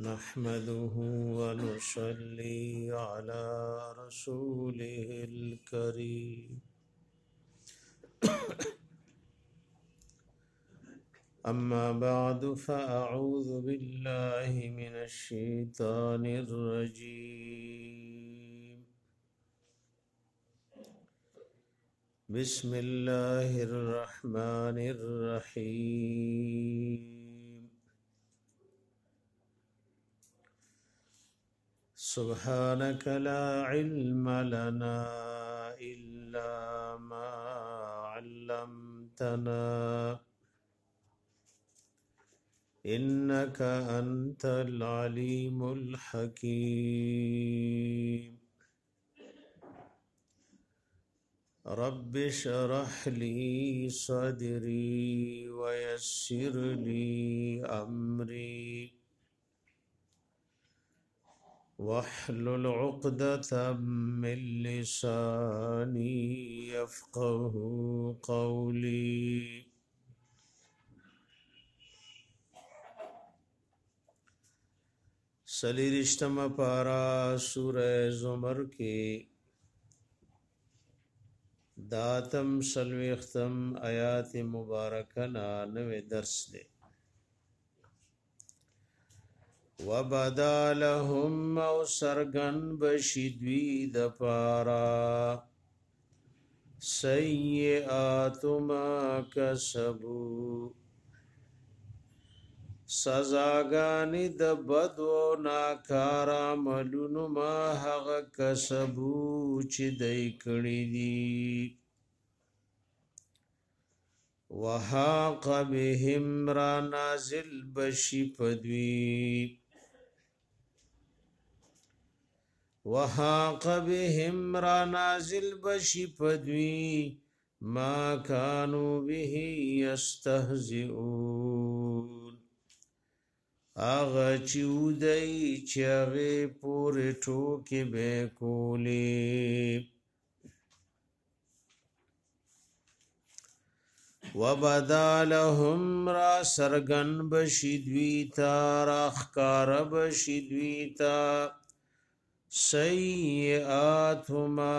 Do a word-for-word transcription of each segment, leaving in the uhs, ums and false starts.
نحمده ونصلي على رسوله الكريم أما بعد فأعوذ بالله من الشيطان الرجيم بسم الله الرحمن الرحيم سبحانك لا علم لنا إلا ما علمتنا إنك أنت العليم الحكيم رب اشرح لي صدري ويسر لي أمري واحلل عقدة من لساني يفقه قولي سلیرشتم پارا سورہ زمر کے داتم سلویختم آیات مبارکنا نوے درس دے وَبَدَا لَهُمْ او سرگن بشدوی دپارا سیئات ما کسبو سزاگانی د بدو ناکارا ملونو ما حق کسبو چی دی کڑی دی وحاق بهم را نازل بشی پدوی وحاق بهم را نازل بشی پدوی ما کانو به یستهزئون آغا چیودئی چیغی پوری ٹوکی بے کولی وَبَدَا لَهُمْ را سرگن بشدویتا راخکار بشدویتا سیئاتما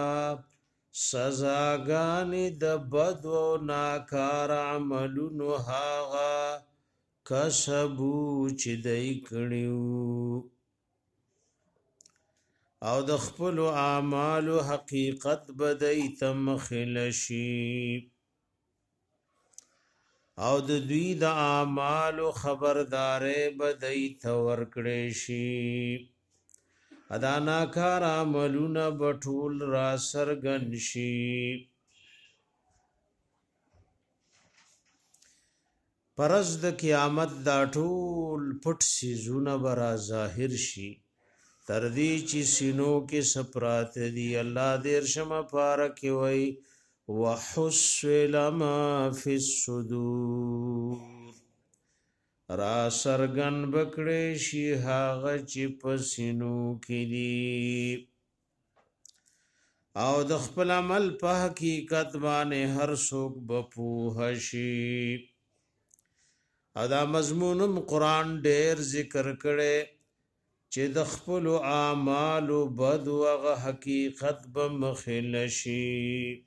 سزاگانی د بد و ناکار عملونو هاغا کسبو چی دی کڑیو او د خپل اعمال حقیقت بدی تمخلشی او د دوی د اعمال خبردارې بدی تور کړي شي ادا ناکار عملونه بټول را سرګن شي پرز د قیامت دا ټول پټ سيزونه برا ظاهر شي تر دې چې سينو کې سپرات دي الله دې شمه پارک وي وحصل ما فی الصدور را سرگن بکڑی شی هاغ چی پسینو کی دی او د خپل عمل په حقیقت باندې هر څوک بپوه شي ادا مضمونم قران ډیر ذکر کړي چې د خپل اعمال بد او حقیقت بمخل شي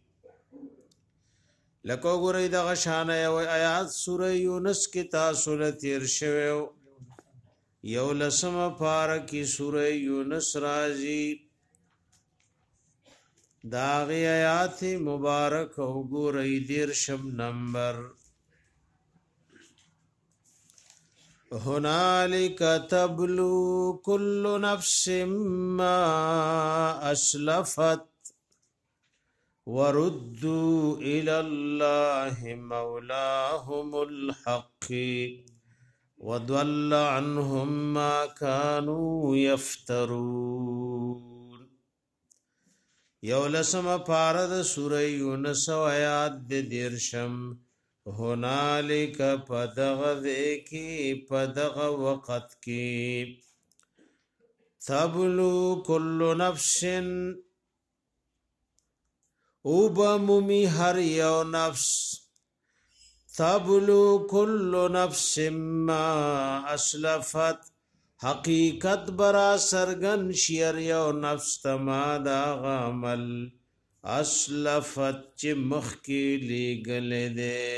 لکو گوری دا غشانه یو آیات سوره یونس کی تاسو لتیر شویو یو لسم پارکی سوره یونس رازی داغی آیات مبارک او گوری دیر شم نمبر هنالک تبلو کل نفس ما اسلفت وردوا إلى الله مولاهم الحق وضل عنهم ما كانوا يفترون یولسم پارد سورہ یونس آیات دے دیرشم هنالک پدغ دیکی پدغ وقت کی تبلو کل نفس او بمومی هر یو نفس تبلو کل نفس ما اسلفت حقیقت برا سرگن شیر یو نفس تما دا غامل اسلفت چی مخی لگل دے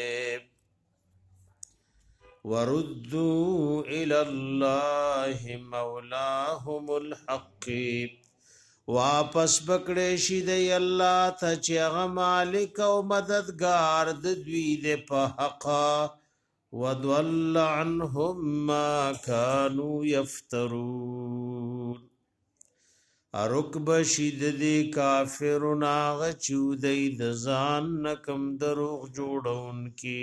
وردو الاللہ مولاهم الحق واپس بکڑے شی دی اللہ تا چی اغا مالک و مددگار دوی دی پا حقا وَضَلَّ عَنْهُمْ مَا كَانُوا يَفْتَرُونَ ارک بشید دی کافرون آغا چودی دزان نکم دروغ جوڑون کی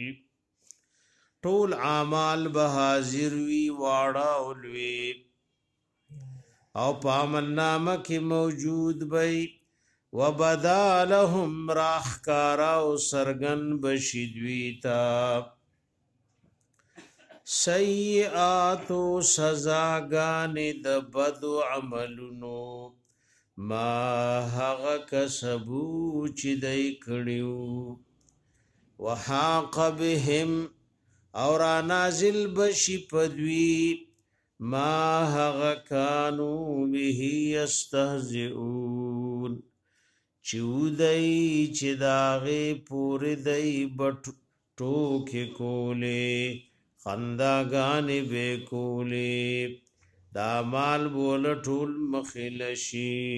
طول عامال بحاضر وی واڑا علوی او پامن نامہ کی موجود بی وبدا لهم راخکارا و سرگن بشیدویتا سیئاتو سزاگانی د بدو عملونو ما هغه کسبو چې دای کړیو وحاق بهم اور نازل بشی پدوی ما هغه کانو به یستهزئون چودای چې داغه پوری دای بټ ټوکې کولې خنداگانی بے کولی دا مال بول ټول مخلشی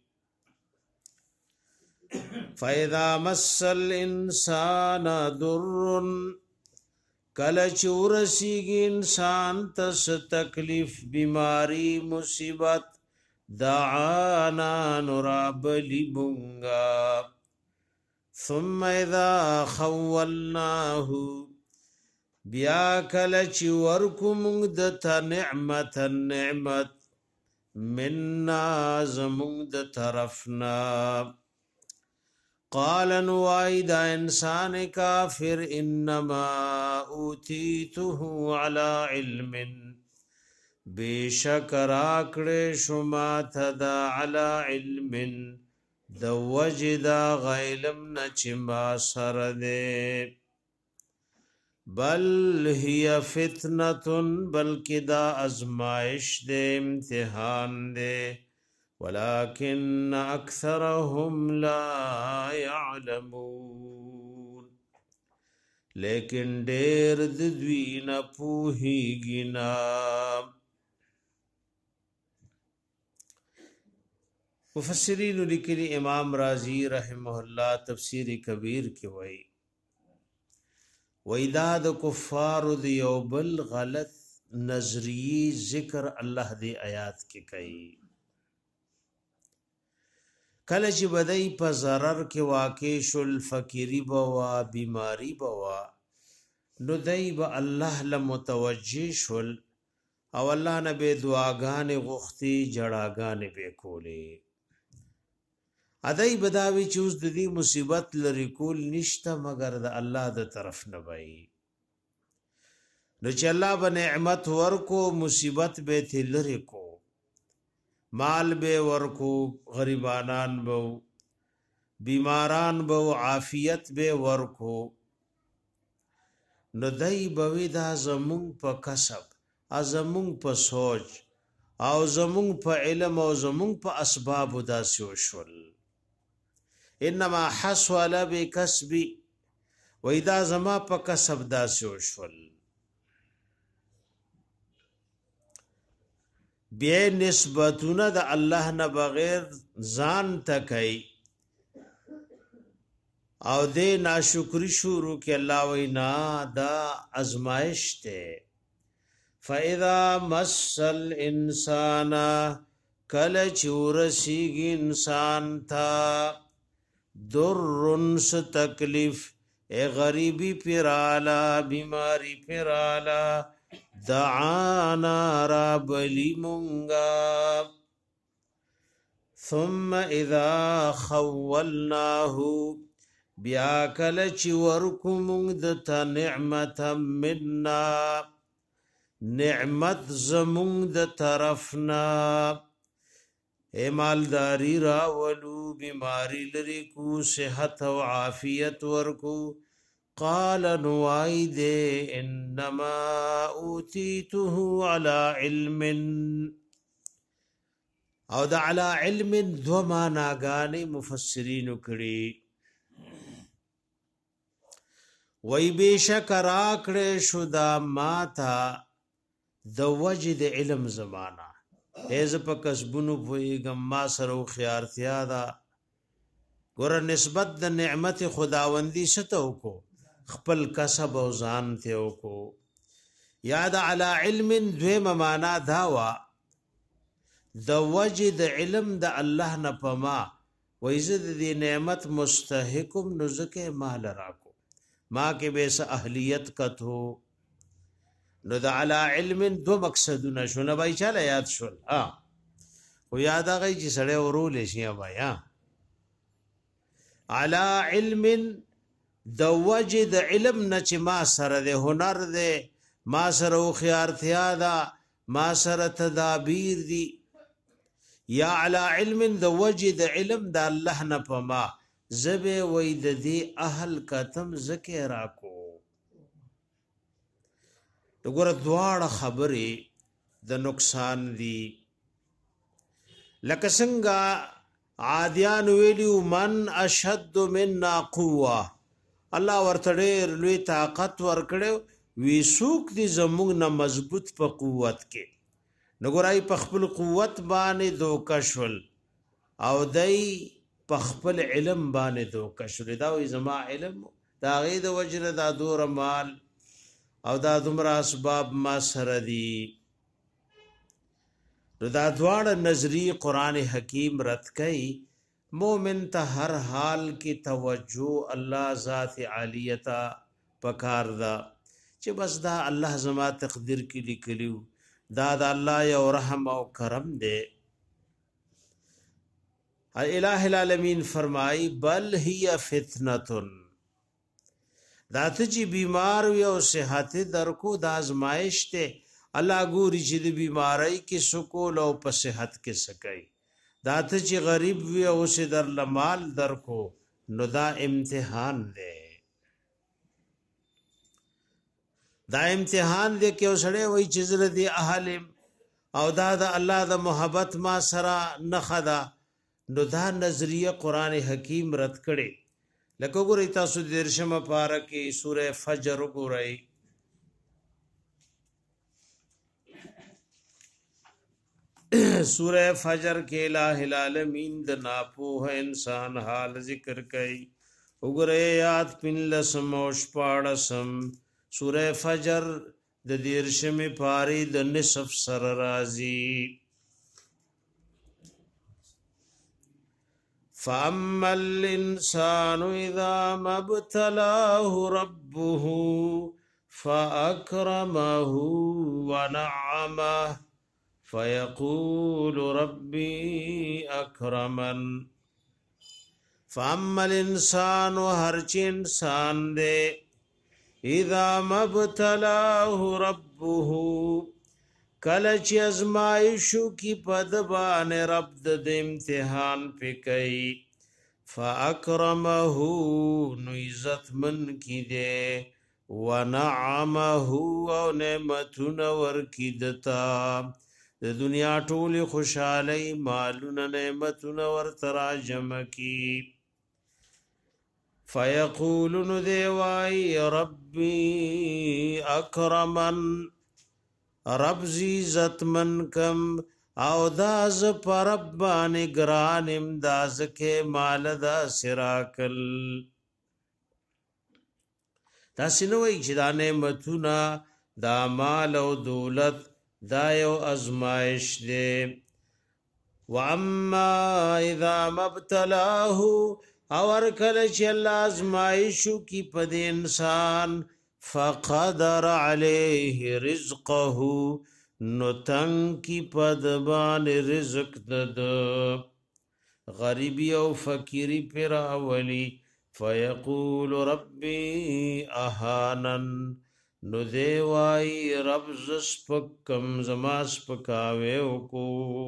فَإِذَا مَسَّ الْإِنسَانَ دُرٌّ کلچ ورسیگی انسان تس تکلیف بیماری مصیبت دعانا نرابلی بنگا ثم اذا خولناہو بیا کلچ ورکو مونگ دتا نعمت نعمت مننا زمونگ د طرفنا قال نوائی دا انسان کافر انما اوتیته علی علم بیشک راکڑے شما تدا علی علم دو وجدا غیلم نچما سردے بل هي فتنة بلکہ دا ازمائش دے امتحان دے ولكن اکثرهم لا يعلمون لیکن دیر دوی نہ پوہیگی نا مفسرین لکلی امام رازی رحمہ اللہ تفسیر کبیر کی وئی وَإِذَا د کفار دی یو بل غلط نظری ذکر اللہ دی آیات کی کئی کلچ بدئی پا ضرر کے واقع شل فقیری بوا بیماری بوا نو دی با اللہ لمتوجہ شل او اللہ نبی دعاگان غختی جڑاگان بے کولے ادای بداوی چوز د دې مصیبت لری کول نشته مگر د الله د طرف نه وای نو چې الله به نعمت ورکو مصیبت به ته لری کو مال به ورکو غریبانان بو بیماران بو عافیت به ورکو نو دای بوی دا زمون په کسب ازمون په سوچ او زمون په علم او زمون په اسباب داسو شول انما حصل بکسبی و اذا زما په کسب داسې وشول بیا نسبتونه د الله نه بغیر ځان تکای او دې ناشکری شروع کې الله وینا دا ازمائش ته فاذا مس الانسان کل چورسیږي انسان تا درن س تکلیف اے غریبی پیرالا بیماری پیرالا دعانا رابلی منگا ثم اذا خولناه بیا کلچ ورکو منگ دتا نعمتا مننا نعمت زمونگ د طرفنا اے مالداری راولو بیماری لری کو صحت و عافیت ورکو قال نوائد انما اوتیته على علم او دا علی علم دو معناګانې مفسرین کړي وای بشک راکړې شو دا ماتا د وجد علم زمانہ ایز په کسبونو پویګم ما سره خيارتیا دا ګور نسبت د نعمت خداوندی ستو کو خپل کسب او ځان ته کو یاد علی علم دویم معنا داوا د وجد علم د الله نه پما وایزد دی نعمت مستحقم نزکه مال راکو ما کې بیس اهلیت کتو نو د علی علم دو مقصدونه شونه بای چاله یاد شول ها خو یاد هغه چې سړی ورول شي بیا علی علم د وجد علم نه چې ما سره د هنر ده ما سره خيارتیا ده ما سره تدابیر دي یا علی علم د وجد علم د الله نه پما زبه وې د دې اهل کتم ذکر راکو وګوره دواړه خبرې د نقصان دي لکه څنګه عادیان ویلو من اشد منا قوه الله ورته ډېر لوی طاقت ورکړو وی سوق دي زموږ نه مضبوط په قوت کې نګورای په خپل قوت باندې دوکشل او دای په خپل علم باندې دوکشل دا وی زما علم دا غي د وجره دا دور مال او دا دومره اسباب ما سره دي دا دواړه نظری قران حکیم رد کئ مومن ته هر حال کی توجه الله ذات عالیتا پکار دا چې بس دا الله زما تقدیر کې لیکلیو دا دا الله یو رحم او کرم دے الہ العالمین فرمائی بل هي فتنه دا ته چې بیمار وي او صحت درکو د آزمائش ته الله ګوري چې د بیماری کې سکول او په صحت کې سکای دا ته چې غریب وي او سه در لمال درکو نو دا امتحان دی دا امتحان دی کې اوسړې وای چې زره دی اهل او دا د الله د محبت ما سره نخدا نو دا نظریه قران حکیم رد کړي لکه ګورئ تاسو د درشمه پاره کې سوره فجر وګورئ سوره فجر کې الہ العالمین د ناپوه انسان حال ذکر کړي وګورئ یاد پن لسم او شپاړسم سوره فجر د دیرشمه پاری د نصف سر رازی فاما الانسان اذا ما ابتلاه ربه فاكرمه ونعمه فيقول ربي اكرمن فاما الانسان هر چ انسان دے اذا مبتلاه ربه کله چې ازمایشو کی پدبان رب د امتحان پکای فاکرمه نو عزت من کی دے ونعمه او نعمتونه ور کی دتا د دنیا ټول خوشالۍ مالونه نعمتونه ور تراجم کی فیقولون دیوائی ربی اکرمن رب زیزت من کم او داز پر ربان گرانم داز کے مال دا سراکل دا سنوئی چی دا نعمتونا دا مال او دولت دا یو ازمائش دے واما اذا مبتلاہو اور کله چې الله ازمایشو کی پد انسان فقدر علیه رزقه نتن کی پد بان رزق دد غریبی او فقیری پر اولی فیقول ربی اهانن نو دیوائی رب زسپکم زماس پکاوے کو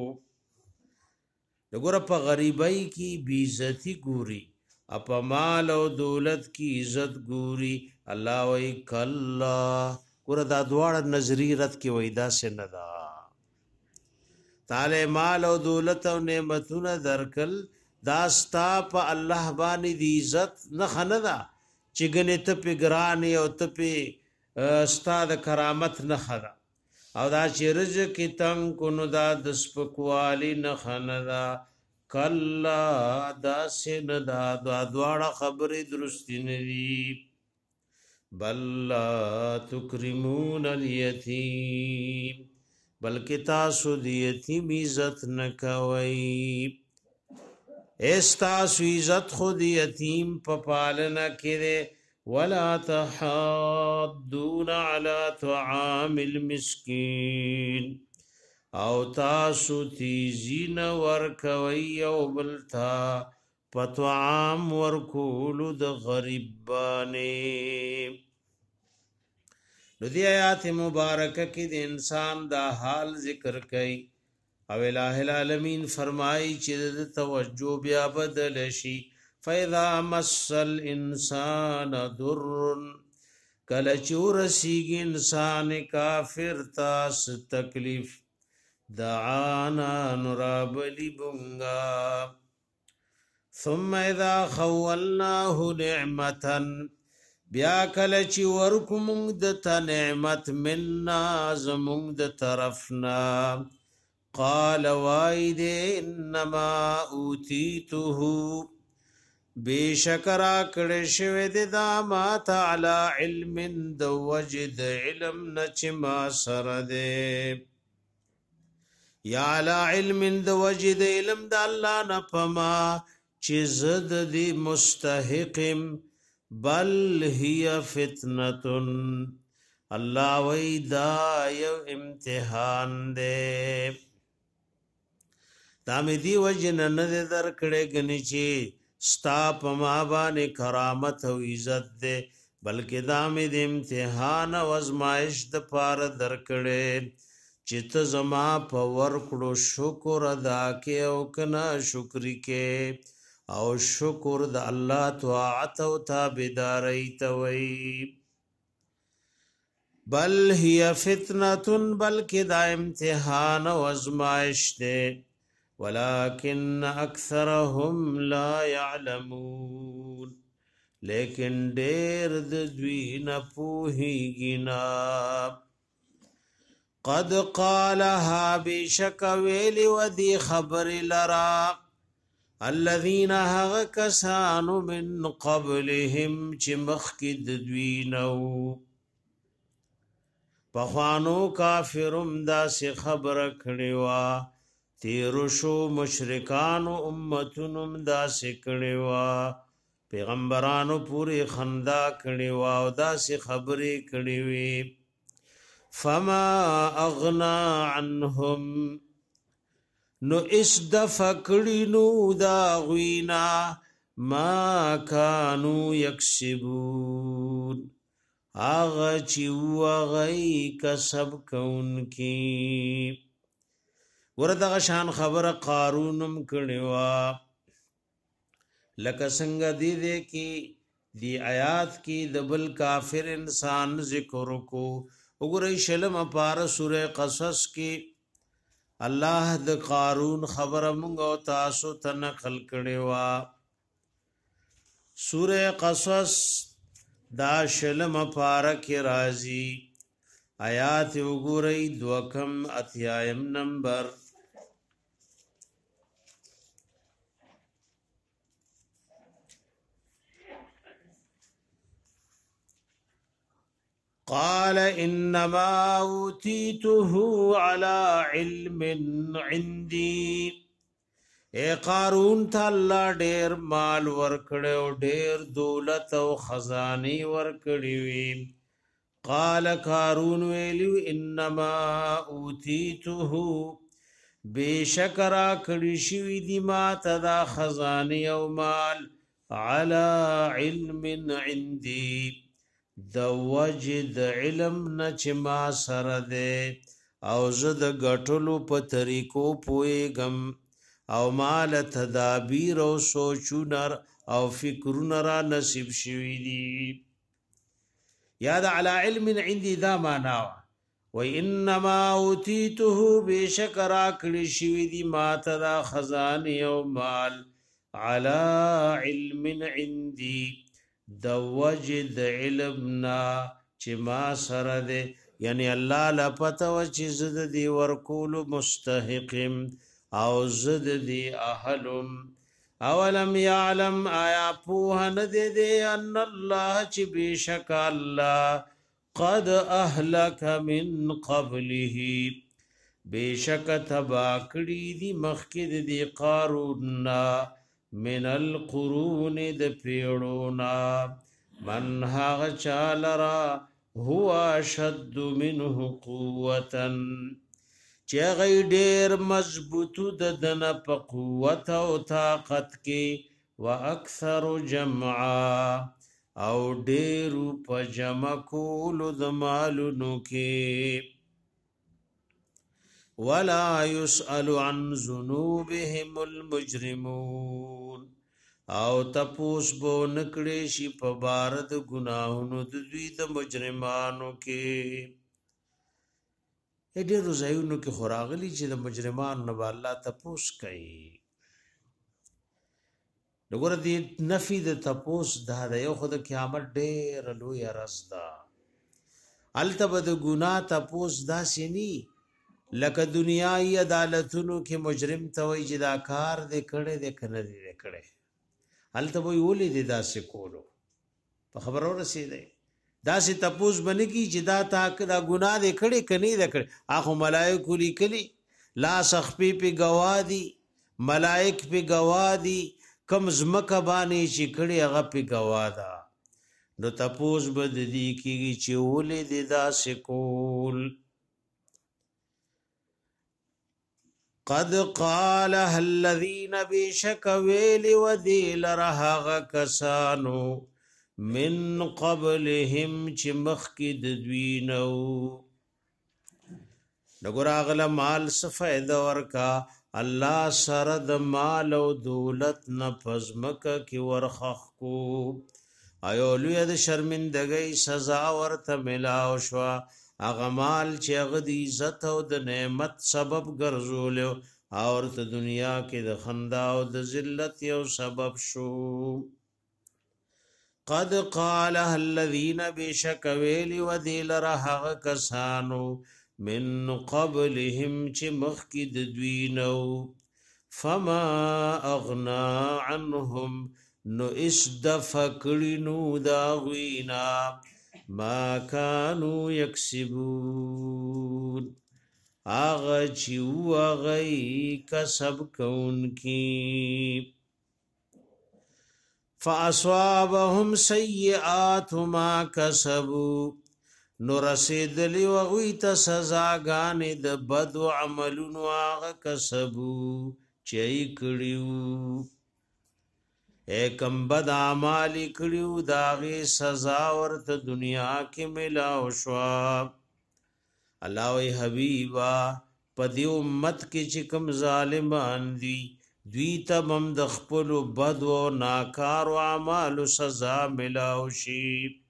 دګور په غریبۍ کی بی عزتی ګوري اپا مال او دولت کی عزت ګوري الله وی کلا ګور دا دواړه نظری رد کې وای دا سندا تعالی مال او دولت او نعمتونه درکل دا ستا په الله باندې دی عزت نه خندا چې ګنې ته په ګران او ته په استاد کرامت نه خدا او دا چې رزق تنگ کو نو دا د سپکوالی نه خندا کلا دا سندا دا دواړه خبرې درستی نه دي بل لا تکرمون الیتیم بلکې تاسو د یتیم عزت نه کوئ استاسو عزت خود یتیم په پالنه کې ولا تحاضون على طعام المسكين او تاسو تیزین ورکوي او بلتا پتوعام ورکول د غریب باندې نو دی آیات مبارکه کې د انسان دا حال ذکر کړي او الہ العالمین فرمایي چې د توجه بیا بدل شي فاذا مس الانسان ضر کله چورسیږي انسان کافر تاس تکلیف دعانا نرابلی بنگا ثم اذا خولناه نعمتا بیا کله چې ورکو مونږ د ته نعمت مننا زمونږ د طرفنا قال واید انما اوتیته بیشکرا کړه شوی د دا ما تعالی علم د وجد علم نچ ما سره ده یا علی علم د وجد علم د الله نه پما چې زد دی مستحقم بل هي فتنه الله وی دا یو امتحان دے دامه دی وجن نه در کړه غنی چې ستا په ما باندې کرامت او عزت دے بلکې دامه د امتحان او ازمائش د پار در کړه چې ته زما په ورکړو شکر ادا کې او کنا شکر کې او شکر د الله طاعت او تابعداري توي بل هي فتنه بلکې دا امتحان او ازمائش ده ولكن اکثرهم لا يعلمون لیکن ډېر د دوی نه پوهیږي نه قد قالها بشك ویلی ودی خبر لرا الذين هغ کسانو من قبلهم چې مخکد دوینو پخوانو کافرم دا سی خبر کړیوا تیرو شو مشرکانو امتونم دا سی کړیوا پیغمبرانو پوری خندا کړیوا او دا سی خبرې کړیوي فما اغنا عنهم نو اس دفکڑی نو دا غوینا ما کانو یکسبون آغا چیو غی کسب کون کی وردغ شان خبر قارونم کڑیوا لکه څنګه دی دے کی دی آیات کی دبل کافر انسان ذکر کو وګورئ شلم پار سوره قصص کې الله د قارون خبر موږ او تاسو ته نقل کړي وا سوره قصص دا شلم پار کې راځي آیات وګورئ دوکم اتیایم نمبر قال انما اوتيته على علم عندي اے قارون ته الله ډېر مال ورکړو ډېر دولت او خزاني ورکړي وي قال قارون ویلو انما اوتيته بشکرا کړي شوی دی ما تدا خزاني او مال على علم عندي د وجد علم نه چې ما سره ده او زه د ګټلو په طریقو پوهېږم او مال تدابیر او سوچونه او فکرونه را نصیب شوي دي یا دا علی علم عندي دا معنا و انما اوتیته بشکر اکړی شوی دی ما ته دا خزانه او مال علی علم عندي د وجد علمنا چې ما سره ده یعنی الله لا پته و چې زد دی ورکول مستحقم او زد دی اهلم اولم يعلم آیا پوه نه دی دی ان الله چې بشک الله قد اهلك من قبله بشک تبا کړي دی مخکې دی قارون من القرون د پیړونا من هغه چالرا هو اشد منه قوه چې غي ډېر مضبوطو د دن په قوت او طاقت کې واکثر جمعا او ډېر په جمع کولو د مالونو کې ولا يسأل عن ذنوبهم المجرمون او تپوس بو نکړي شي په بار د ګناهونو د دوی د مجرمانو کې اډه روزایونو کې خوراغلی چې د مجرمانو نه الله تپوس کوي وګوره دې نفي د تپوس دا د یو خود قیامت ډېر لوی رسدا التبه د ګناه تپوس دا سيني لکه دنیاي عدالتونو کې مجرم ته وي چې دا کار دې کړي دې کنه دې کړي التبه ولې دې دا سکولو په خبرو رسیدي دا سي تپوس بنه کی چې دا تا دا ګناه دې کړي کني دې کړي اخو ملائکه لیکلي لا سخفي په گوادي ملائک په گوادي کم زمکه باندې چې کړي هغه په گوادا نو تپوس بد دي کیږي چې ولې دې دا سکول قد قال الذين بشك ويل وديل رهغ کسانو من قبلهم چې مخکې د دوی نو نګور اغله مال سفید ورکا الله سره د مال او دولت نه پزمکه کی ورخخ کو ایو لوی د شرمندګۍ سزا ورته ملاو شو اغه مال چې هغه د عزت او د نعمت سبب ګرځول او ته دنیا کې د خندا او د ذلت یو سبب شو قد قال الذين بشك ويل وديل رهغ کسانو من قبلهم چې مخکې د دوی نو فما اغنا عنهم نو اسدفکړینو دا غوینا ما كانوا يكسبون اغه چې وغي کسب کون کی فاصابهم سيئات ما كسبوا نو رسیدلی وغوی ته سزاګانې د بد عملونو هغه کسبو چې کړیو ایکم بد اعمال کړیو داغه سزا ورته دنیا کې ملاو شو الله وی حبیبا په دې امت کې چې کوم ظالمان دي دوی ته هم د خپل بد او ناکار اعمال سزا ملاو شي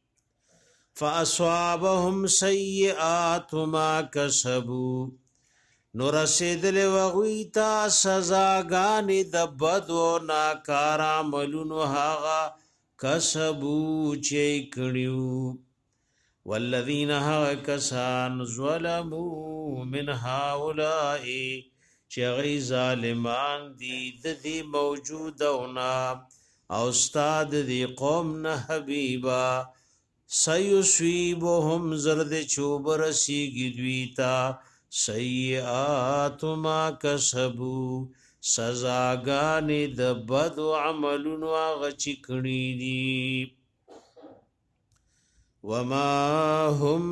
فاصابهم سيئات ما كسبوا نور رسیدل وغویتا سزاګانې د بد او ناکار عملونو هغه کسبو چې کړیو والذین کسان ظلموا من هؤلاء چې غي ظالمان دي د دې موجودونا او استاد دې قوم نه حبیبا سيصيبهم زرد چوبر سیگی دویتا سیئات ما کسبو سزاگانی د بد عملونو آغا چکڑی دی وما هم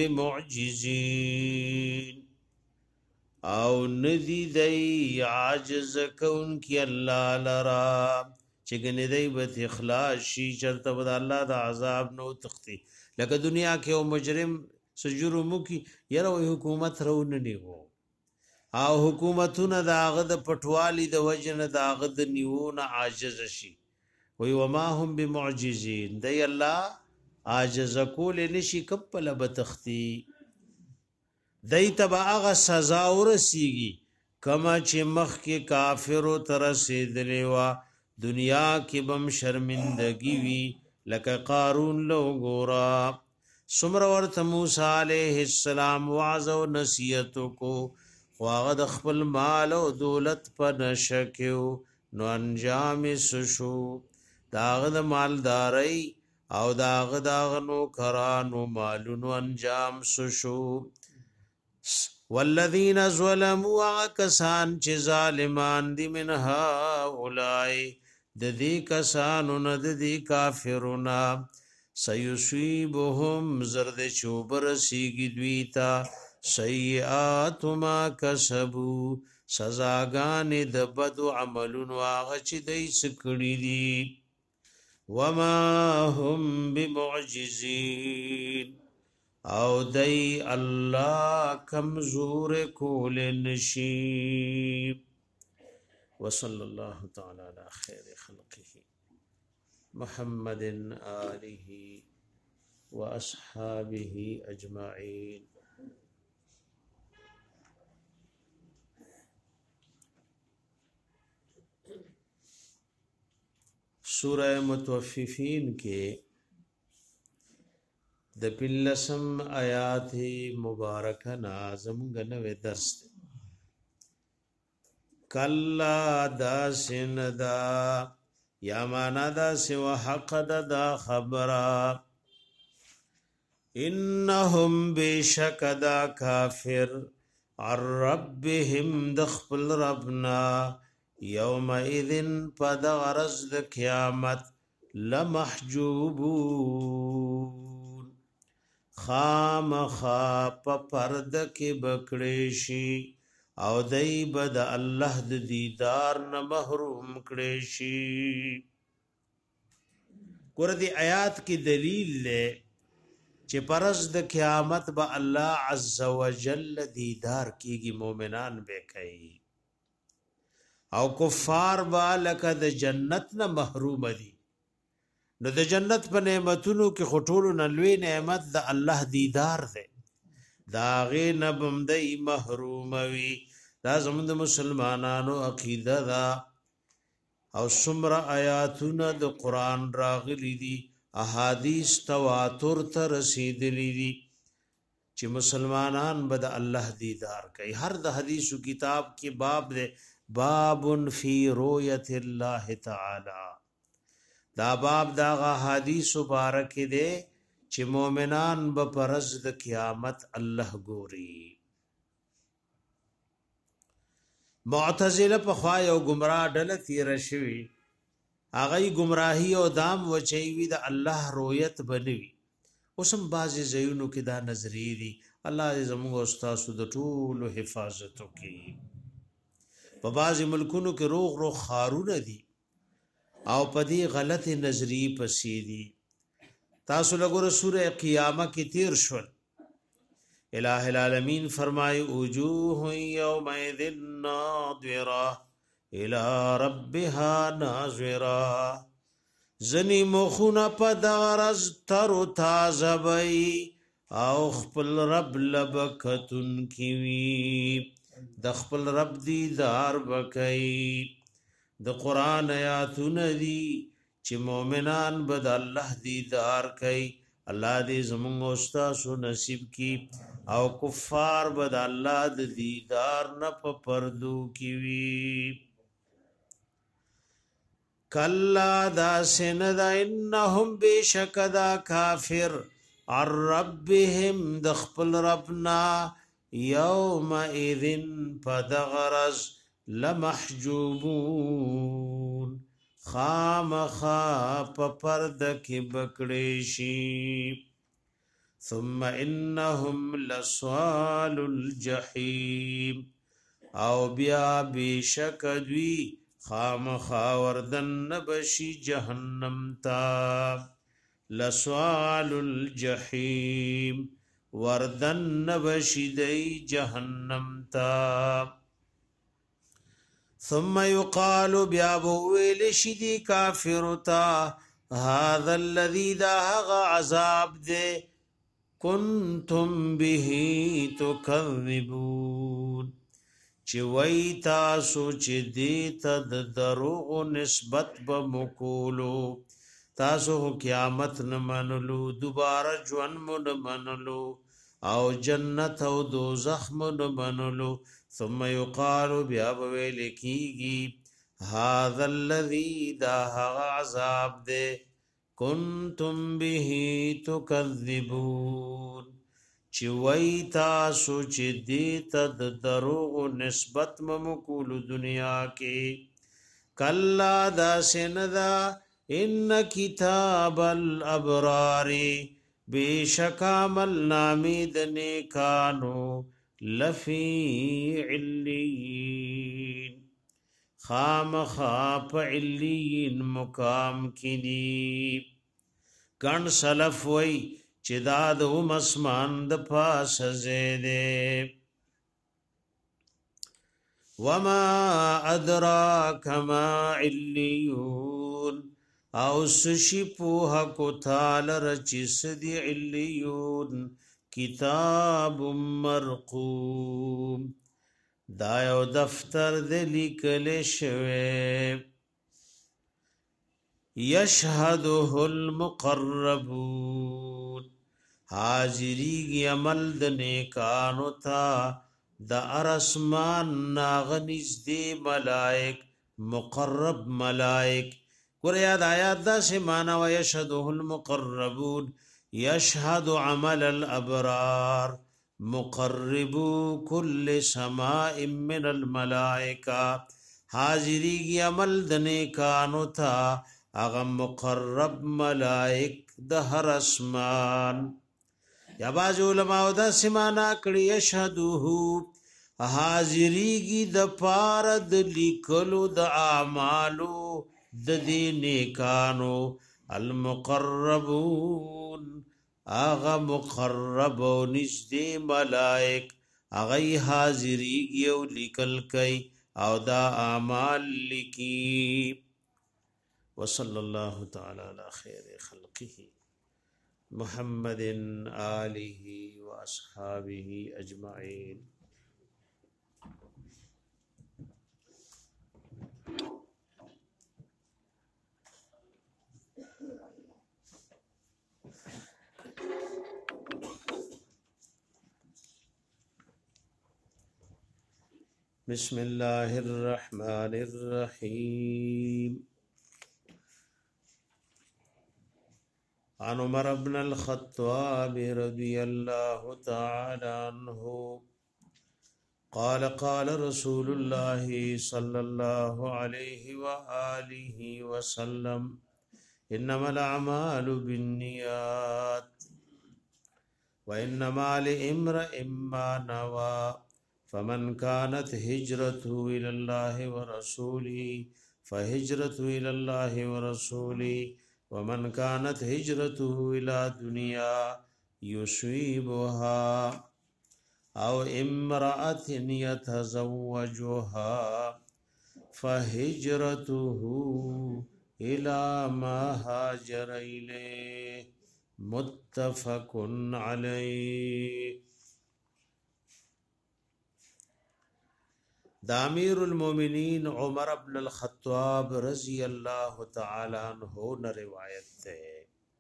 بمعجزین او ندی دی عاجز کون کی اللہ لرا چګنې دی به اخلاص شي چرته بد الله د عذاب نو تختی لکه دنیا کې او مجرم سجرمو کی یره حکومت رونه نیو او حکومتونه داغه د پټوالی د وجنه داغه د نیونه عاجز شي وی وما هم بمعجزین دی الله عاجز کول نشي کپل بتختی دای تبا هغه سزا ورسیږي کما چې مخ کې کافر تر رسیدلی وا دنیا کې بم شرمندگی وی لکه قارون لو ګورا سمر ورته موسی علیہ السلام واعظ او نصیحت کو خواغه د خپل مال او دولت په نشکیو نو انجام سشو داغه د مالداري او داغه داغه نو کرانو مالونو انجام سشو والذین ظلموا کسان چې ظالمان دي منها اولای د دې کسانو نه د دې کافرون سيصيبهم زرد چوبر سیګي دویتا سیئات ما کسبوا سزاګان د بدو عملونو هغه چې دای سکړي دي وما هم بمعجزين او دای الله کمزور کول نشي وصلى الله تعالى على خير خلقه محمد آله واصحابه اجمعين سورہ متوففین کے د پلسم آیات مبارکہ نازم گنوے درس کلا دا سندا یا مانا دا سوا حق دا, دا خبرا انہم بیشک دا کافر عن ربهم دخپل ربنا یوم اذن پد غرز د قیامت لمحجوبون خام خاپ پرد کی بکڑیشی او دای بد الله د دیدار نه محروم کړیشی ګور دی آیات کی دلیل له چې پرز د قیامت به الله عز وجل دیدار کیږي مؤمنان به کوي او کفار با لکه د جنت نه محروم دي نو د جنت په نعمتونو کې خټولو نه لوی نعمت د الله دیدار دی دا غي نبم دی محروم وي دا زموږ د مسلمانانو عقیده دا او سمره آیاتونه د قران راغلي دي احادیث تواتر ته رسیدلي دي چې مسلمانان به د الله دیدار کوي هر د حدیثو کتاب کې باب دی باب فی رؤیت الله تعالی دا باب دا حدیث مبارک دی چې مؤمنان به پرز د قیامت الله ګوري معتزله په خوا یو گمراه ډله تیر شوی هغه گمراهی او دام وچوي د الله رؤیت بنوي اوسم بازي زيونو کې دا نظریه دي الله دې زموږ استاد د ټول حفاظت وکړي په بازي ملکونو کې روغ روغ خارونه دي او په دې غلط نظریه پسې دي تاسو لګور سوره قیامت کې تیر شول الہ العالمین فرمائے وجوه یومئذ ناظرہ الى ربها ناظرہ زنی مخونا پا دغرز تر تازبئی او خپل رب لبکتن کیوی د خپل رب دیدار بکئی د قرآن آیاتون دی چې مؤمنان بد الله دیدار کئی الله دې زمونږ استاسو نصیب کی او کفار بد الله د دیدار نه په پردو کی وی کلا دا سند انهم بشکدا کافر عن ربهم دخپل ربنا یوم اذن فدغرز لمحجوبون خام خاپ پرد کی بکڑیشی ثم انهم لصال الجحیم او بیا بیشک دوی خام خاوردن نبشی جہنم تا لصال الجحیم وردن نبشی دی جہنم تا ثم يقال بیا بویل شدی کافرتا هذا الذي دا هغه عذاب دے کنتم به تکذبون چې وای تاسو چې دې ته د دروغ نسبت به مکولو تاسو قیامت نه منلو دوباره ژوند مو نه منلو او جنت او دوزخ مو نه منلو ثم يقال بیا ویل کیږي هذا الذي دا هغه عذاب دے کنتم به تکذبون چې وای تاسو چې دې ته د دروغ نسبت ممکول دنیا کې کلا دا سندا ان کتاب الابرار بشکامل نامی د نیکانو لفی علیین خامخا فعلیین مقام کی دی گن سلف وی چې دا د مسمان د پاس زیده وما ادراک ما علیون او سشی پوها کو تالر چیس دی علیون کتاب مرقوم دا یو دفتر دی لیکل شوی یشهده المقربون حاضریږي عمل د نیکانو تا د ارسمان ناغنیز دی ملائک مقرب ملائک ګور یاد آیات دا سه معنا و یشهده المقربون یشهد عمل الابرار مقرب كل سماء من الملائکه حاضریږي عمل د نیکانو تا اغه مقرب ملائک د هر اسمان یا باز علماء دا سمانا کړي یشهدوه حاضریږي د پار د لیکلو د اعمالو د دې نیکانو المقربون اغه مقرب او نږدې ملائک اغه حاضریږي او لیکل کوي او دا اعمال لکی وصلی الله تعالی علی خیر خلقه محمد آله واصحابه اجمعین بسم الله الرحمن الرحيم عن عمر بن الخطاب رضي الله تعالى عنه قال قال رسول الله صلى الله عليه وآله وسلم إنما الأعمال بالنيات وإنما لامرئ ما نوى فمن كانت هجرته إلى الله ورسوله فهجرته إلى الله ورسوله ومن كانت هجرته إلى دنيا يصيبها أو امرأة يتزوجها فهجرته إلى ما هاجر إليه متفق عليه. دا امیر المومنین عمر بن الخطاب رضی اللہ تعالی عنہ نے روایت ہے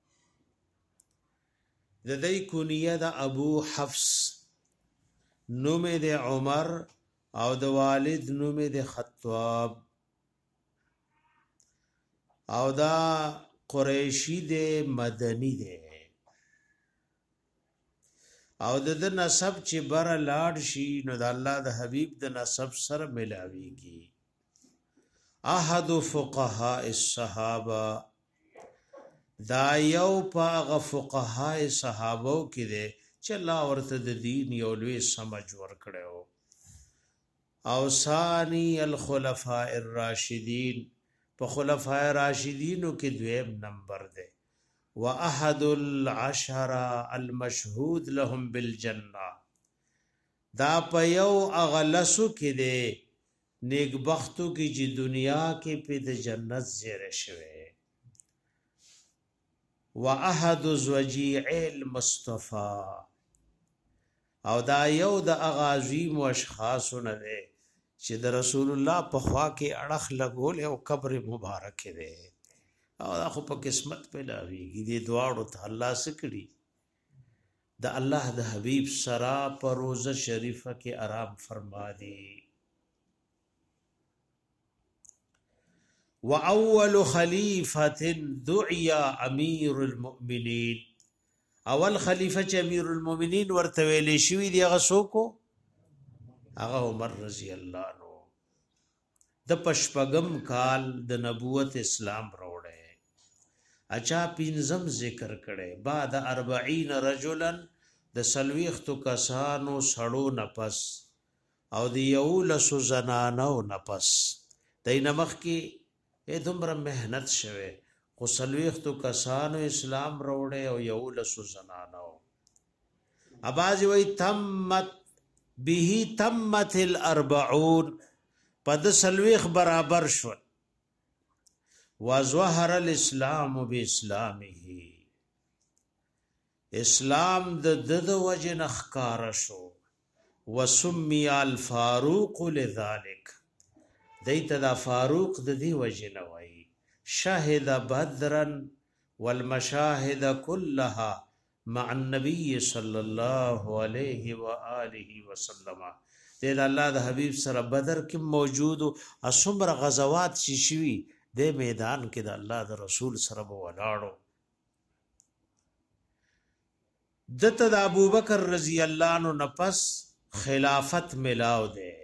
ددی کنیہ دا ابو حفص نوم دے عمر او د والد نوم دے خطاب او دا قریشی دے مدنی دے او د نسب چې بر لاړ شي نو د الله د حبیب د نسب سره ملاويږي. احد فقهاء الصحابه دا یو پاغه فقهاء صحابو کې دي چې الله ورته د دین یو لوی سمجھ ورکړو. او ثانی الخلفاء الراشدین په خلفاء راشدینو کې دویم نمبر ده. واحد العشرة المشهود لهم بالجنه دا په یو اغلسو کې دي نیک بختو کې چې دنیا کې په د جنت زیره شوه. واحد زوجیع المصطفى او دا یو د اغازیم و اشخاص نه ده چې د رسول الله په خوا کې اڑخ لګول او قبر مبارک ده او دا خو په قسمت په لاویږي دي دواړو ته الله سکړي د الله د حبیب سرا پر روزه شریفه کې آرام فرما دي. واول خلیفه دعی امیر المؤمنین اول خلیفہ چې امیر المؤمنین ورته ویل شوی دی هغه څوک هغه عمر رضی الله عنه د پشپغم کال د نبوت اسلام روړې اچا پینزم ذکر کړي بعد اربعین رجلا د سلويختو کسانو سړو نفس او د یولس زنانو نفس دای نمخ کې اې دومره مهنت شوه خو سلويختو کسانو اسلام روړې او یولس زنانو اباځ وی تمت به تمت الاربعون پد سلويخ برابر شو وظهر الاسلام باسلامه اسلام د د وجه نخکار شو وسمي الفاروق لذلك دیت دا فاروق د دی وجه نوای شاهد بدرا والمشاهد كلها مع النبي صلى الله عليه واله وسلم دې الله د حبيب سره بدر کې موجود او څومره غزوات شي شوي د میدان کې د الله د رسول سره ولاړو دته د ابوبکر رضی الله عنه نفس خلافت ملاو دے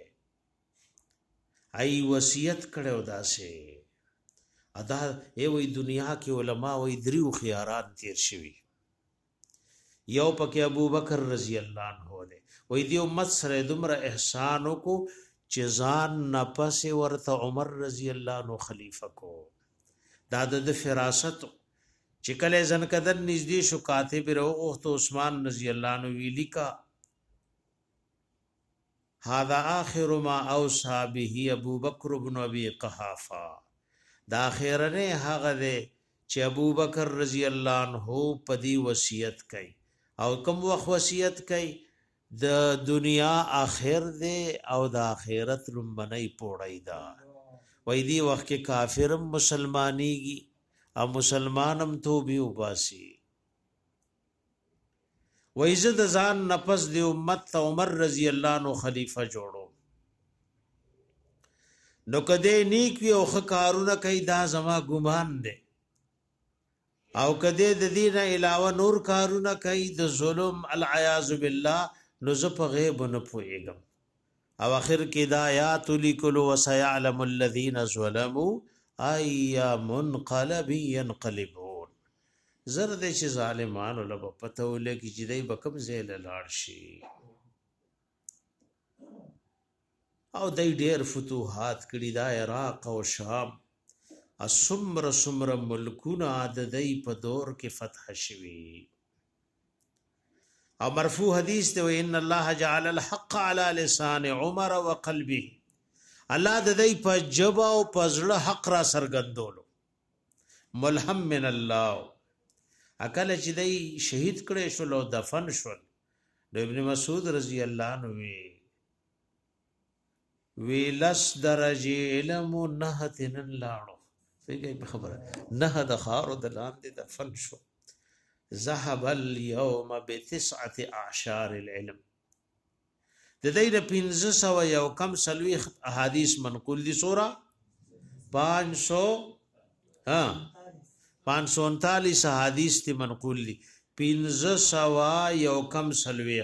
ای وصیت کړو داسه ادا ای وی دنیا کې علما وی دریو خيارات تیر شوی یو پکې ابوبکر رضی الله عنه دے وی دی امت سره دمر احسانو کو چزان نفس ورته عمر رضی الله عنه خلیفہ کو دا د فراست چکل زن کدن نزدې شو کاتب رو او عثمان رضی الله عنه ویلی کا هذا آخر ما اوصى به ابو بکر بن ابي قحافه دا اخرنه هغه ده چې ابو بکر رضی الله عنه پدی وصیت کړي او کوم وخت وصیت کړي د دنیا اخر ده او د اخرت لمنی پوړی دا وای دی وخت کې کافرم مسلمانیږي او مسلمانم توبې وباسي وایزد ځان نفس دی امت عمر رضی الله عنه خلیفہ جوړو نو کده نیک وی او خکارونه کوي دا زما ګمان دی او کده د دې نه علاوه نور کارونه کوي د ظلم العیاذ بالله نو ز په غیب نه پويګم او اخر کې دا آیات لیکل وسيعلم الذين ظلموا اي منقلب ينقلبون زرد چې ظالمانو لب پته ولګي چې دای بکم زیل لاړ شي او دای ډیر فتوحات کړي دا عراق او شام اسمر سمر ملکونه د دای په دور کې فتح شوي او مرفوع حدیث ته ان الله جعل الحق على لسان عمر وقلبه الله د دې په جبا او پزړه حق را سرګندولو ملهم من الله اکل چې دې شهید کړي شو لو دفن شو ابن مسعود رضی الله عنه وی ویلس درجه علم نه تنن لاړو څنګه خبره نه د خار د لاندې دفن شو ذهب اليوم بتسعه اعشار العلم د دې د پنځه سو یو کم سلوي احادیث منقول دي سورہ پانچ سو ها پانچ سو انتالیس احادیث تی منقول دي پنځه سو یو کم سلوي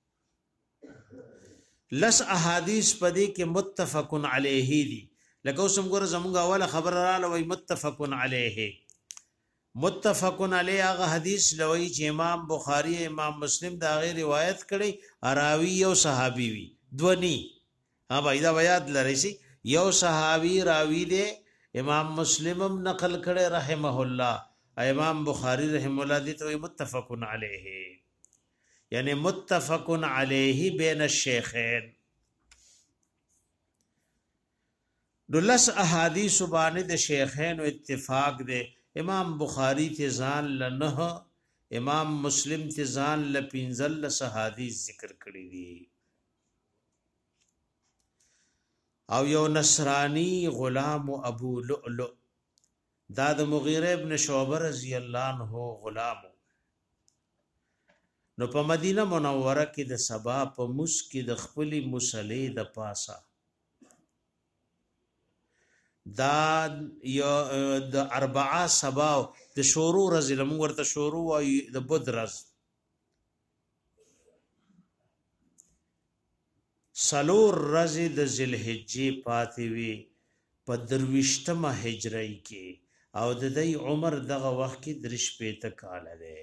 لس احادیث پدې کې متفقن علیه دي لکه اوسم ګور زموږ اوله خبر را لوي متفقن علیه متفقن علیه هغه حدیث لوي چې امام بخاری امام مسلم دا غیر روایت کړي راوی یو صحابي وي دونی ها بھائی دا یاد لري شي یو صحابي راوی دی امام مسلمم نقل کړي رحمه الله امام بخاری رحم الله دي ته متفقن علیه یعنی متفقن علیه بین الشیخین دلس احادیث باندې د شیخین اتفاق دی امام بخاری ته ځان لنه امام مسلم ته ځان لپینزل حدیث ذکر کړی دي. او یو نصرانی غلام ابو لؤلؤ دا د مغیره ابن شعبہ رضی الله عنه غلام نو په مدینه منوره کې د سبا په مس کې د خپلې مصلی د پاسا دا یو د اربعه سبا د شورو رز لم ورته شورو او د بد رز سلور رز د ذلحجې پاتې وی په درويشتمه هجری کې او د دې عمر دغه وخت کې درش پېته کال دی.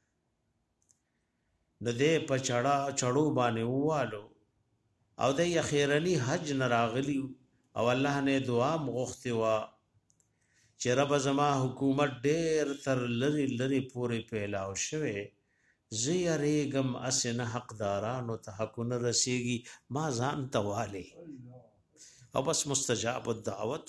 نو دې په چړا چړو باندې ووالو او د اخیرنی حج نراغلی او الله نه دعا مغخته وا چې رب زما حکومت ډېر تر لری لری پورې پیلاو شوه زیریګم اسنه حقدارانو ته حقونه رسیږي ما ځان تواله او بس مستجاب الدعوت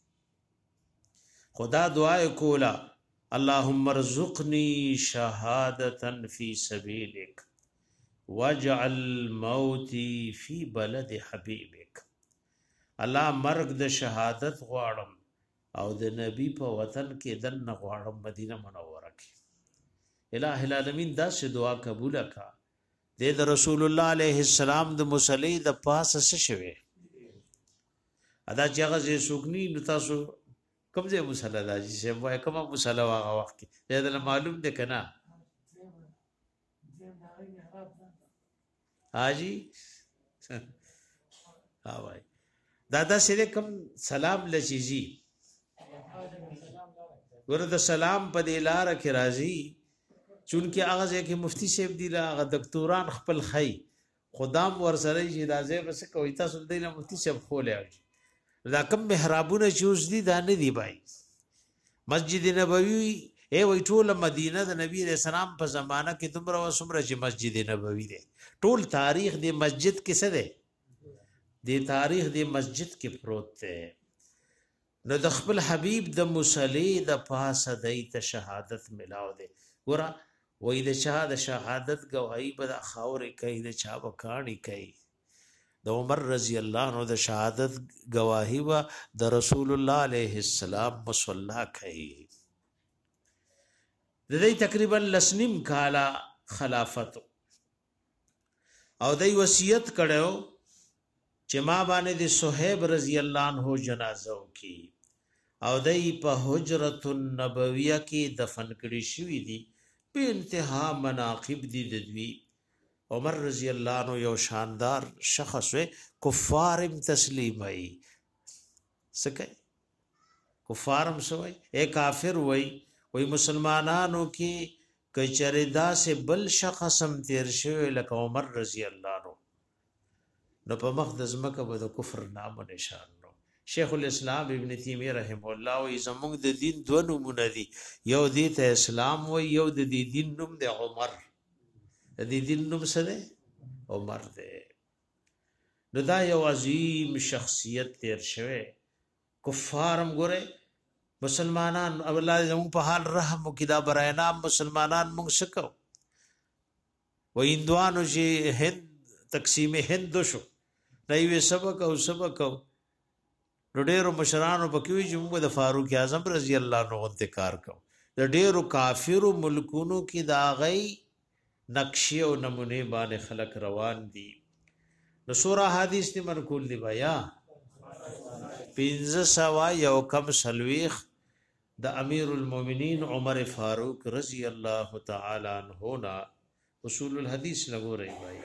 خدا دعا کولا اللهم ارزقني شهادة في سبيلك واجعل موتي في بلد حبيبك. الله مرګ د شهادت غواړم او د نبی په وطن کې دن غواړم مدینه منوره کې. الہ العالمین دا سه دعا قبول کا د رسول الله علیه السلام د مصلی د پاس څه شوه ادا چې هغه زې سوګنی نو تاسو کوم ځای مصلی راځي چې وای کوم مصلی واغه وخت کې دا معلوم ده کنه حاجی ها وای دادا سره کوم سلام لچیزی ورته سلام په دلار کې راځي چونکه هغه ځکه مفتی صاحب دی لا هغه دکتوران خپل خی خدام ور سره چې راځي بس کوي تاسو دینه مفتی صاحب خولې دا کوم محرابونه چوز دي دا نه دی بای مسجد نبوي ای وای ټول مدینه د نبی رسول الله په زمانہ کې تمره وسمره چې مسجد نبوي دی ټول تاریخ د مسجد کې څه دی د تاریخ د مسجد کې پروت دی. نو د خپل حبیب د مصلی د پاسه د ته شهادت ملاو دی ګور وای د چا د شهادت گواہی په خاورې کوي د چا وکانی کوي د عمر رضی الله عنه د شهادت گواہی وا د رسول الله علیه السلام مصلا کوي. د دې تقریبا لسنیم کالا خلافت او د وصیت کړو چې ما باندې د صہیب رضی الله عنه جنازه وکي او دای په حجرۃ النبویہ کې دفن کړي شوی دي په انتها مناقب دي د دوی. عمر رضی الله عنه یو شاندار شخص و کفار تسلیم ای سکه کفارم سوای اے کافر وای وای مسلمانانو کې کچریدا سے بل شخصم تیر شوی لکه عمر رضی الله عنه نو په مقدس مکه به د کفر نام و نشان نو. شیخ الاسلام ابن تیمیہ رحم الله و زموږ د دین دوه نمونه دي یو دی ته اسلام و یو د دې دین نوم د عمر د دې دین نوم څه دی عمر دی. نو دا یو عظیم شخصیت تیر شوی کفارم ګوره مسلمانان الله زموږ په حال رحم وکړي دا برای نام مسلمانان موږ شکو و هندوانو چې هند تقسیم هند شو نایوي سبق او سبق او ډېرو مشرانو پکې وي چې موږ د فاروق اعظم رضی الله عنه انتکار کو د ډېرو کافرو ملکونو کې دا غي نقشې او نمونه باندې خلق روان دي. نو سورہ حدیث دې منقول دی بیا پنځه سوا یو کم سلويخ د امیر المؤمنین عمر فاروق رضی الله تعالی عنہ نا اصول الحدیث لګو رہی بھائی.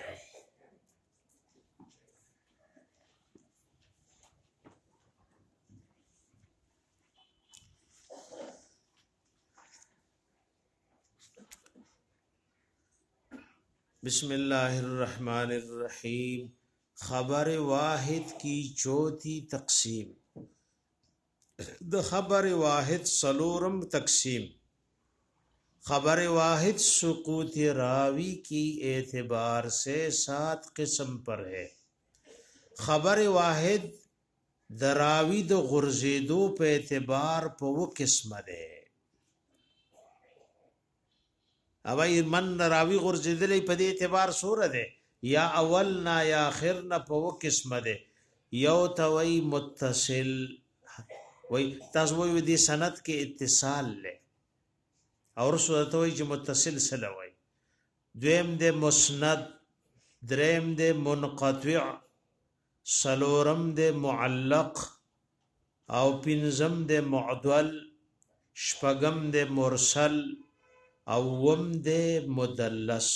بسم اللہ الرحمن الرحیم. خبر واحد کی چوتھی تقسیم د خبر واحد سلورم تقسیم. خبر واحد سقوط راوی کی اعتبار سے سات قسم پر ہے. خبر واحد د راوی د غرزیدو په اعتبار په و قسم ده. اوی من راوی غرزیدلی په دې اعتبار سوره ده یا اولنا یا اخرنا په و قسمه ده یو توي متصل وای تاسو وې دې سند کې اتصال له اور سورته وای چې متصل سره وای دویم ده مسند دریم ده منقطع سلورم ده معلق او پنځم ده معضل شپږم ده مرسل او وم ده مدلس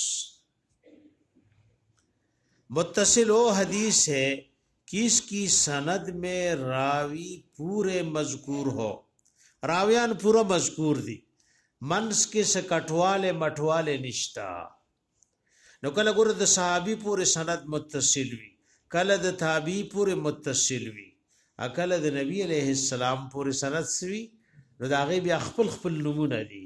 متصل وہ حدیث ہے کہ اس کی سند میں راوی پورے مذکور ہو راویان پورا مذکور دی منس کے سکٹوالے مٹوالے نشتا نو کله ګور د صحابي پورې سند متصل وي کله د تابعي پورې متصل وي اکله د نبی عليه السلام پورې سند سوي نو دا غي بیا خپل خپل نمونه دي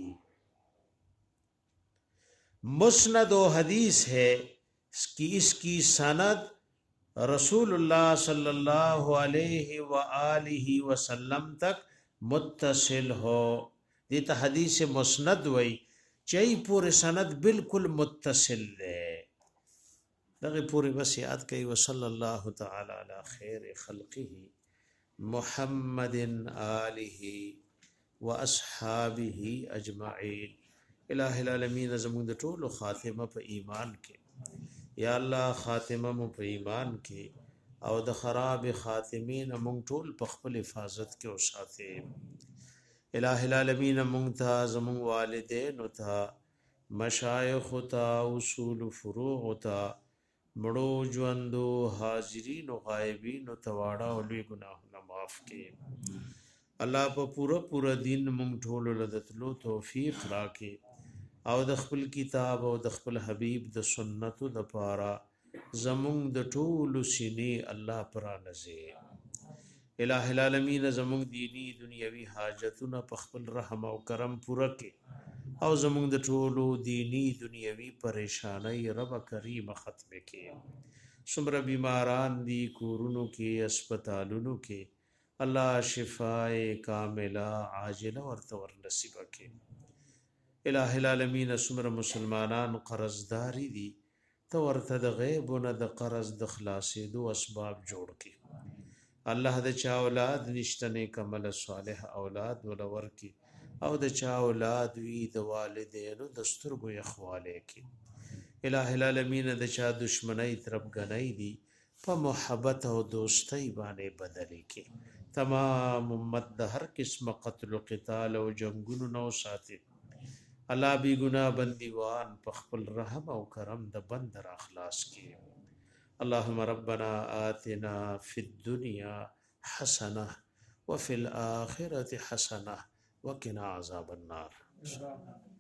مسند و حدیث ہے کہ اس کی سند رسول اللہ صلی اللہ علیہ وآلہ وسلم تک متصل ہو دیتا حدیث مسند وئی چاہی پورے سند بالکل متصل ہے لغی پوری بس یاد کئی وصلی اللہ تعالی علی خیر خلقہ محمد آلہ و اصحابہ اجمعین الہ العالمین زمون د ټولو خاتمه په ایمان کې یا الله خاتمه مو په ایمان کې او د خراب خاتمین مونږ ټول په خپل حفاظت کې اوساته الہ العالمین مونږ ته زمون والدین او ته مشایخ او ته اصول فروع او ته مړو ژوندو حاضرین او غایبین او تواړه او لوی ګناهونه معاف کړي الله په پورا پورا دین مونږ ټول لدتلو توفیق راکړي او د خپل کتاب او د خپل حبیب د سنتو د پاره زمونږ د ټولو سینې الله پر نزي الہ العالمین زمونږ دینی دنیوي حاجتونه په خپل رحم او کرم پوره کړي او زمونږ د ټولو دینی دنیوي پریشانای رب کریم ختم کړي څومره بیماران دي کورونو کې هسپتالونو کې الله شفای کامله عاجله ورته ور نصیب کړي الہ العالمین څومره مسلمانان قرضداري دي تو ورته د غیب نه د قرض د خلاصېدو اسباب جوړ کړي الله د چا اولاد نشته نیک عمل صالح اولاد ولور کی او د چا اولاد وی د والدینو د سترګو یخواله کی الہ العالمین د چا دشمنی طرف غنۍ دي په محبت او دوستۍ باندې بدل کی تمام امت د هر قسم قتل او قتال او جنگونو نو ساتي الله بی گناہ بندیوان په خپل رحم او کرم د بندر اخلاص کی اللهم ربنا آتنا في الدنيا حسنة وفي الآخرة حسنة وقنا عذاب النار